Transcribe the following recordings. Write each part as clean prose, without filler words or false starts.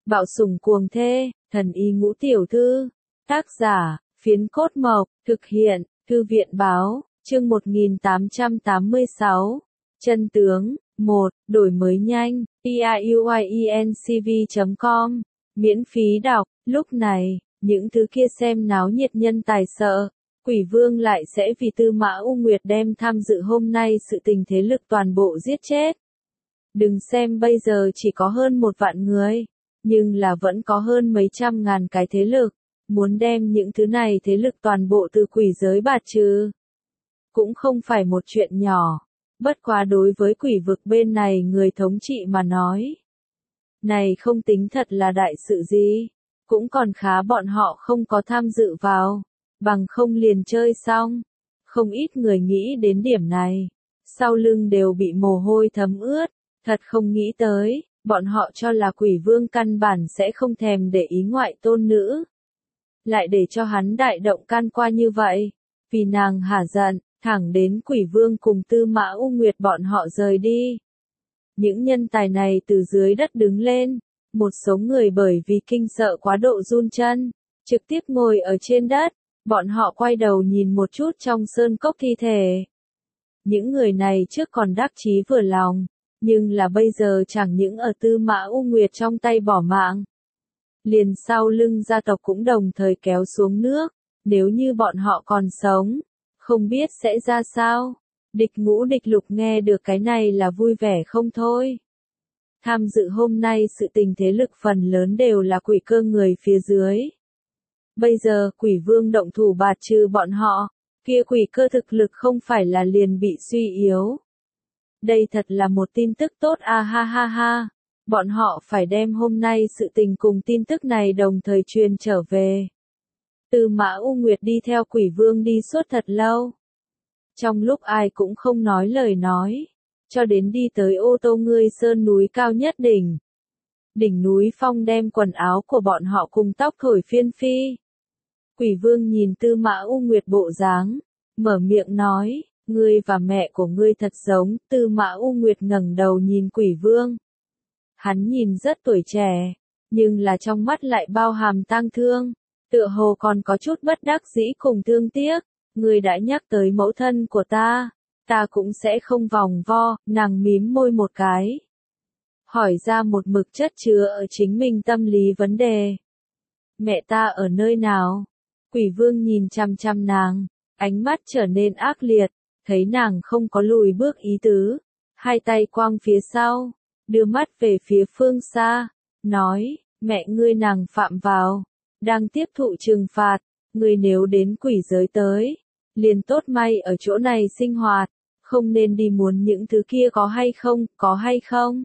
Bạo sủng cuồng thê, thần y ngũ tiểu thư. Tác giả, Phiến Cốt Mộc, thực hiện, Thư viện Báo, chương 1886. Chân tướng, 1, đổi mới nhanh, piuyencv.com, miễn phí đọc, lúc này, những thứ kia xem náo nhiệt nhân tài sợ. Quỷ Vương lại sẽ vì Tư Mã U Nguyệt đem tham dự hôm nay sự tình thế lực toàn bộ giết chết. Đừng xem bây giờ chỉ có hơn 1 vạn người, nhưng là vẫn có hơn mấy trăm ngàn cái thế lực, muốn đem những thứ này thế lực toàn bộ từ quỷ giới bạt trừ. Cũng không phải một chuyện nhỏ, bất quá đối với quỷ vực bên này người thống trị mà nói. Này không tính thật là đại sự gì, cũng còn khá bọn họ không có tham dự vào, bằng không liền chơi xong. Không ít người nghĩ đến điểm này, sau lưng đều bị mồ hôi thấm ướt, thật không nghĩ tới, bọn họ cho là Quỷ Vương căn bản sẽ không thèm để ý ngoại tôn nữ. Lại để cho hắn đại động can qua như vậy, vì nàng hả giận, thẳng đến Quỷ Vương cùng Tư Mã U Nguyệt bọn họ rời đi. Những nhân tài này từ dưới đất đứng lên, một số người bởi vì kinh sợ quá độ run chân, trực tiếp ngồi ở trên đất, bọn họ quay đầu nhìn một chút trong sơn cốc thi thể. Những người này trước còn đắc chí vừa lòng, nhưng là bây giờ chẳng những ở Tư Mã U Nguyệt trong tay bỏ mạng. Liền sau lưng gia tộc cũng đồng thời kéo xuống nước, nếu như bọn họ còn sống, không biết sẽ ra sao. Địch Ngũ Địch Lục nghe được cái này là vui vẻ không thôi. Tham dự hôm nay sự tình thế lực phần lớn đều là quỷ cơ người phía dưới. Bây giờ Quỷ Vương động thủ bạt trừ bọn họ, kia quỷ cơ thực lực không phải là liền bị suy yếu. Đây thật là một tin tức tốt ha ha ha. Bọn họ phải đem hôm nay sự tình cùng tin tức này đồng thời truyền trở về. Tư Mã U Nguyệt đi theo Quỷ Vương đi suốt thật lâu. Trong lúc ai cũng không nói lời nói, cho đến đi tới Ô Tô Ngươi Sơn núi cao nhất đỉnh. Đỉnh núi phong đem quần áo của bọn họ cùng tóc thổi phiên phi. Quỷ Vương nhìn Tư Mã U Nguyệt bộ dáng, mở miệng nói, ngươi và mẹ của ngươi thật giống. Tư Mã U Nguyệt ngẩng đầu nhìn Quỷ Vương. Hắn nhìn rất tuổi trẻ, nhưng là trong mắt lại bao hàm tang thương, tựa hồ còn có chút bất đắc dĩ cùng thương tiếc. Ngươi đã nhắc tới mẫu thân của ta cũng sẽ không vòng vo. Nàng mím môi một cái, hỏi ra một mực chất chứa ở chính mình tâm lý vấn đề. Mẹ ta ở nơi nào? Quỷ Vương nhìn chằm chằm nàng, ánh mắt trở nên ác liệt, thấy nàng không có lùi bước ý tứ, hai tay quang phía sau, đưa mắt về phía phương xa, nói, mẹ ngươi nàng phạm vào, đang tiếp thụ trừng phạt, ngươi nếu đến quỷ giới tới, liền tốt may ở chỗ này sinh hoạt, không nên đi muốn những thứ kia có hay không?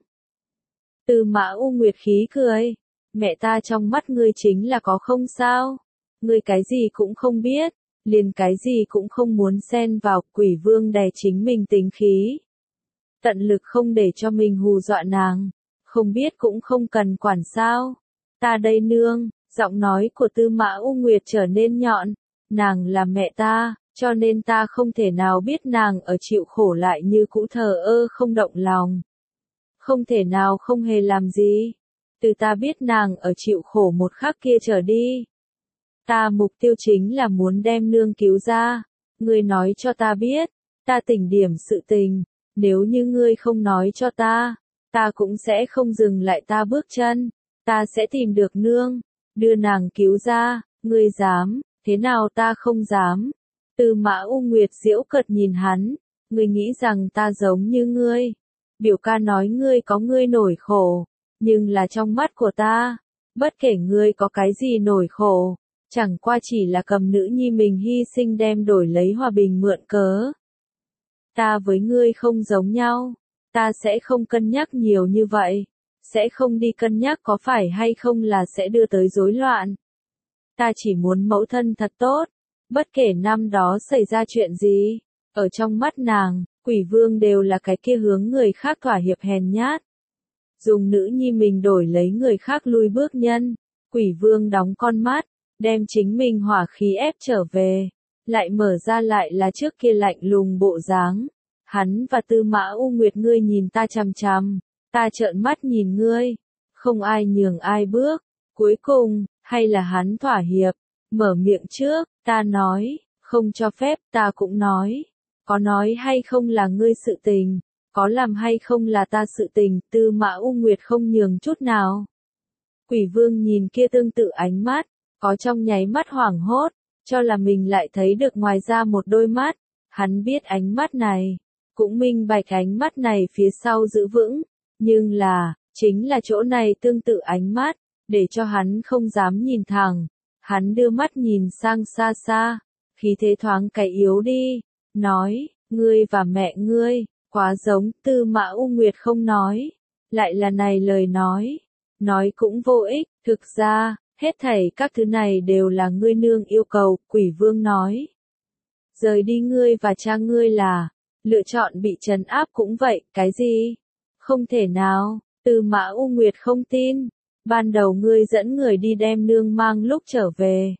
Tư Mã U Nguyệt khí cười, mẹ ta trong mắt ngươi chính là có không sao, ngươi cái gì cũng không biết, liền cái gì cũng không muốn xen vào. Quỷ Vương đè chính mình tính khí, tận lực không để cho mình hù dọa nàng, không biết cũng không cần quản sao. Ta đây nương, giọng nói của Tư Mã U Nguyệt trở nên nhọn, nàng là mẹ ta, cho nên ta không thể nào biết nàng ở chịu khổ lại như cũ thờ ơ không động lòng. Không thể nào không hề làm gì. Từ ta biết nàng ở chịu khổ một khắc kia trở đi. Ta mục tiêu chính là muốn đem nương cứu ra. Ngươi nói cho ta biết, ta tỉnh điểm sự tình. Nếu như ngươi không nói cho ta cũng sẽ không dừng lại ta bước chân. Ta sẽ tìm được nương, đưa nàng cứu ra. Ngươi dám, thế nào ta không dám. Tư Mã U Nguyệt giễu cợt nhìn hắn, ngươi nghĩ rằng ta giống như ngươi. Biểu ca nói ngươi có ngươi nổi khổ, nhưng là trong mắt của ta, bất kể ngươi có cái gì nổi khổ, chẳng qua chỉ là cầm nữ nhi mình hy sinh đem đổi lấy hòa bình mượn cớ. Ta với ngươi không giống nhau, ta sẽ không cân nhắc nhiều như vậy, sẽ không đi cân nhắc có phải hay không là sẽ đưa tới rối loạn. Ta chỉ muốn mẫu thân thật tốt, bất kể năm đó xảy ra chuyện gì, ở trong mắt nàng, Quỷ Vương đều là cái kia hướng người khác thỏa hiệp hèn nhát. Dùng nữ nhi mình đổi lấy người khác lui bước nhân. Quỷ Vương đóng con mắt, đem chính mình hỏa khí ép trở về, lại mở ra lại là trước kia lạnh lùng bộ dáng. Hắn và Tư Mã U Nguyệt, ngươi nhìn ta chằm chằm, ta trợn mắt nhìn ngươi, không ai nhường ai bước. Cuối cùng, hay là hắn thỏa hiệp, mở miệng trước, ta nói, không cho phép, ta cũng nói. Có nói hay không là ngươi sự tình, có làm hay không là ta sự tình, Tư Mã U Nguyệt không nhường chút nào. Quỷ vương nhìn kia tương tự ánh mắt, có trong nháy mắt hoảng hốt, cho là mình lại thấy được ngoài ra một đôi mắt, hắn biết ánh mắt này, cũng minh bạch ánh mắt này phía sau giữ vững, nhưng là, chính là chỗ này tương tự ánh mắt, để cho hắn không dám nhìn thẳng, hắn đưa mắt nhìn sang xa xa, khí thế thoáng cái yếu đi, nói, ngươi và mẹ ngươi, quá giống, Tư Mã U Nguyệt không nói, lại là này lời nói cũng vô ích, thực ra, hết thảy các thứ này đều là ngươi nương yêu cầu, quỷ vương nói. Rời đi ngươi và cha ngươi là, lựa chọn bị trấn áp cũng vậy, cái gì? Không thể nào, Tư Mã U Nguyệt không tin, ban đầu ngươi dẫn người đi đem nương mang lúc trở về.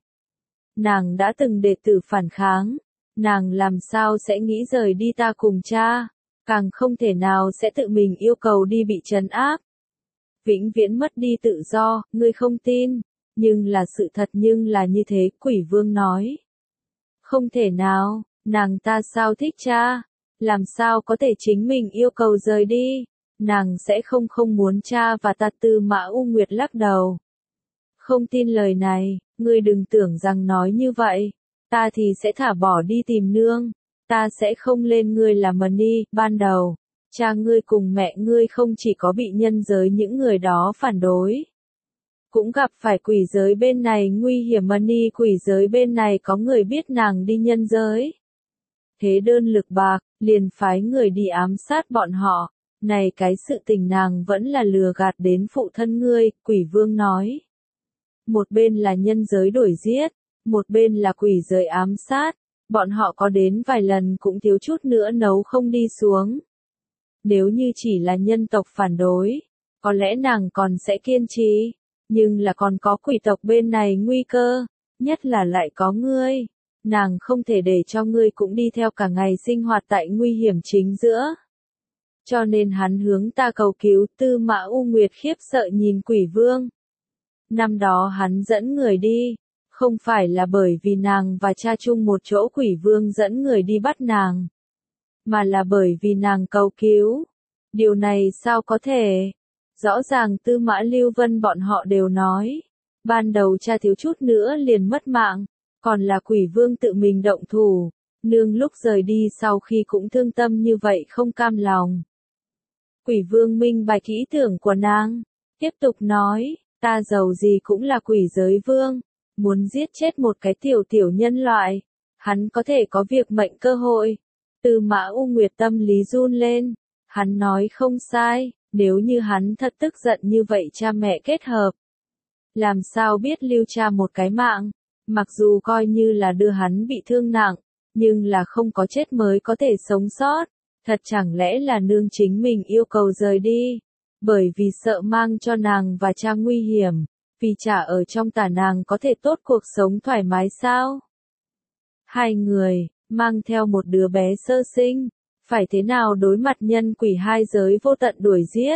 Nàng đã từng đệ tử phản kháng, nàng làm sao sẽ nghĩ rời đi ta cùng cha, càng không thể nào sẽ tự mình yêu cầu đi bị trấn áp. Vĩnh viễn mất đi tự do, ngươi không tin, nhưng là sự thật nhưng là như thế, quỷ vương nói. Không thể nào, nàng ta sao thích cha, làm sao có thể chính mình yêu cầu rời đi, nàng sẽ không muốn cha và ta. Tư Mã U Nguyệt lắc đầu. Không tin lời này, ngươi đừng tưởng rằng nói như vậy, ta thì sẽ thả bỏ đi tìm nương, ta sẽ không lên ngươi làm mần đi, ban đầu. Cha ngươi cùng mẹ ngươi không chỉ có bị nhân giới những người đó phản đối, cũng gặp phải quỷ giới bên này nguy hiểm, Mani quỷ giới bên này có người biết nàng đi nhân giới. Thế đơn lực bạc, liền phái người đi ám sát bọn họ, này cái sự tình nàng vẫn là lừa gạt đến phụ thân ngươi, quỷ vương nói. Một bên là nhân giới đuổi giết, một bên là quỷ giới ám sát, bọn họ có đến vài lần cũng thiếu chút nữa nấu không đi xuống. Nếu như chỉ là nhân tộc phản đối, có lẽ nàng còn sẽ kiên trì, nhưng là còn có quỷ tộc bên này nguy cơ, nhất là lại có ngươi, nàng không thể để cho ngươi cũng đi theo cả ngày sinh hoạt tại nguy hiểm chính giữa. Cho nên hắn hướng ta cầu cứu. Tư Mã U Nguyệt khiếp sợ nhìn quỷ vương. Năm đó hắn dẫn người đi, không phải là bởi vì nàng và cha chung một chỗ, quỷ vương dẫn người đi bắt nàng, mà là bởi vì nàng cầu cứu. Điều này sao có thể? Rõ ràng Tư Mã Lưu Vân bọn họ đều nói, ban đầu cha thiếu chút nữa liền mất mạng, còn là quỷ vương tự mình động thủ, nương lúc rời đi sau khi cũng thương tâm như vậy không cam lòng. Quỷ vương minh bạch ý tưởng của nàng, tiếp tục nói, ta giàu gì cũng là quỷ giới vương, muốn giết chết một cái tiểu nhân loại, hắn có thể có việc mệnh cơ hội. Tư Mã U Nguyệt tâm lý run lên, hắn nói không sai, nếu như hắn thật tức giận như vậy cha mẹ kết hợp, làm sao biết lưu cha một cái mạng, mặc dù coi như là đưa hắn bị thương nặng, nhưng là không có chết mới có thể sống sót, thật chẳng lẽ là nương chính mình yêu cầu rời đi, bởi vì sợ mang cho nàng và cha nguy hiểm, vì cha ở trong tả nàng có thể tốt cuộc sống thoải mái sao? Hai người, mang theo một đứa bé sơ sinh, phải thế nào đối mặt nhân quỷ hai giới vô tận đuổi giết?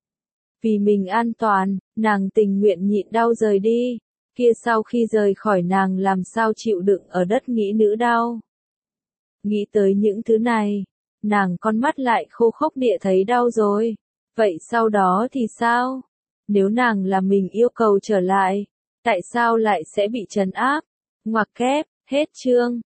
Vì mình an toàn, nàng tình nguyện nhịn đau rời đi, kia sau khi rời khỏi nàng làm sao chịu đựng ở đất nghĩ nữ đau. Nghĩ tới những thứ này, nàng con mắt lại khô khốc địa thấy đau rồi. Vậy sau đó thì sao? Nếu nàng là mình yêu cầu trở lại, tại sao lại sẽ bị trấn áp? Ngoặc kép, hết chương.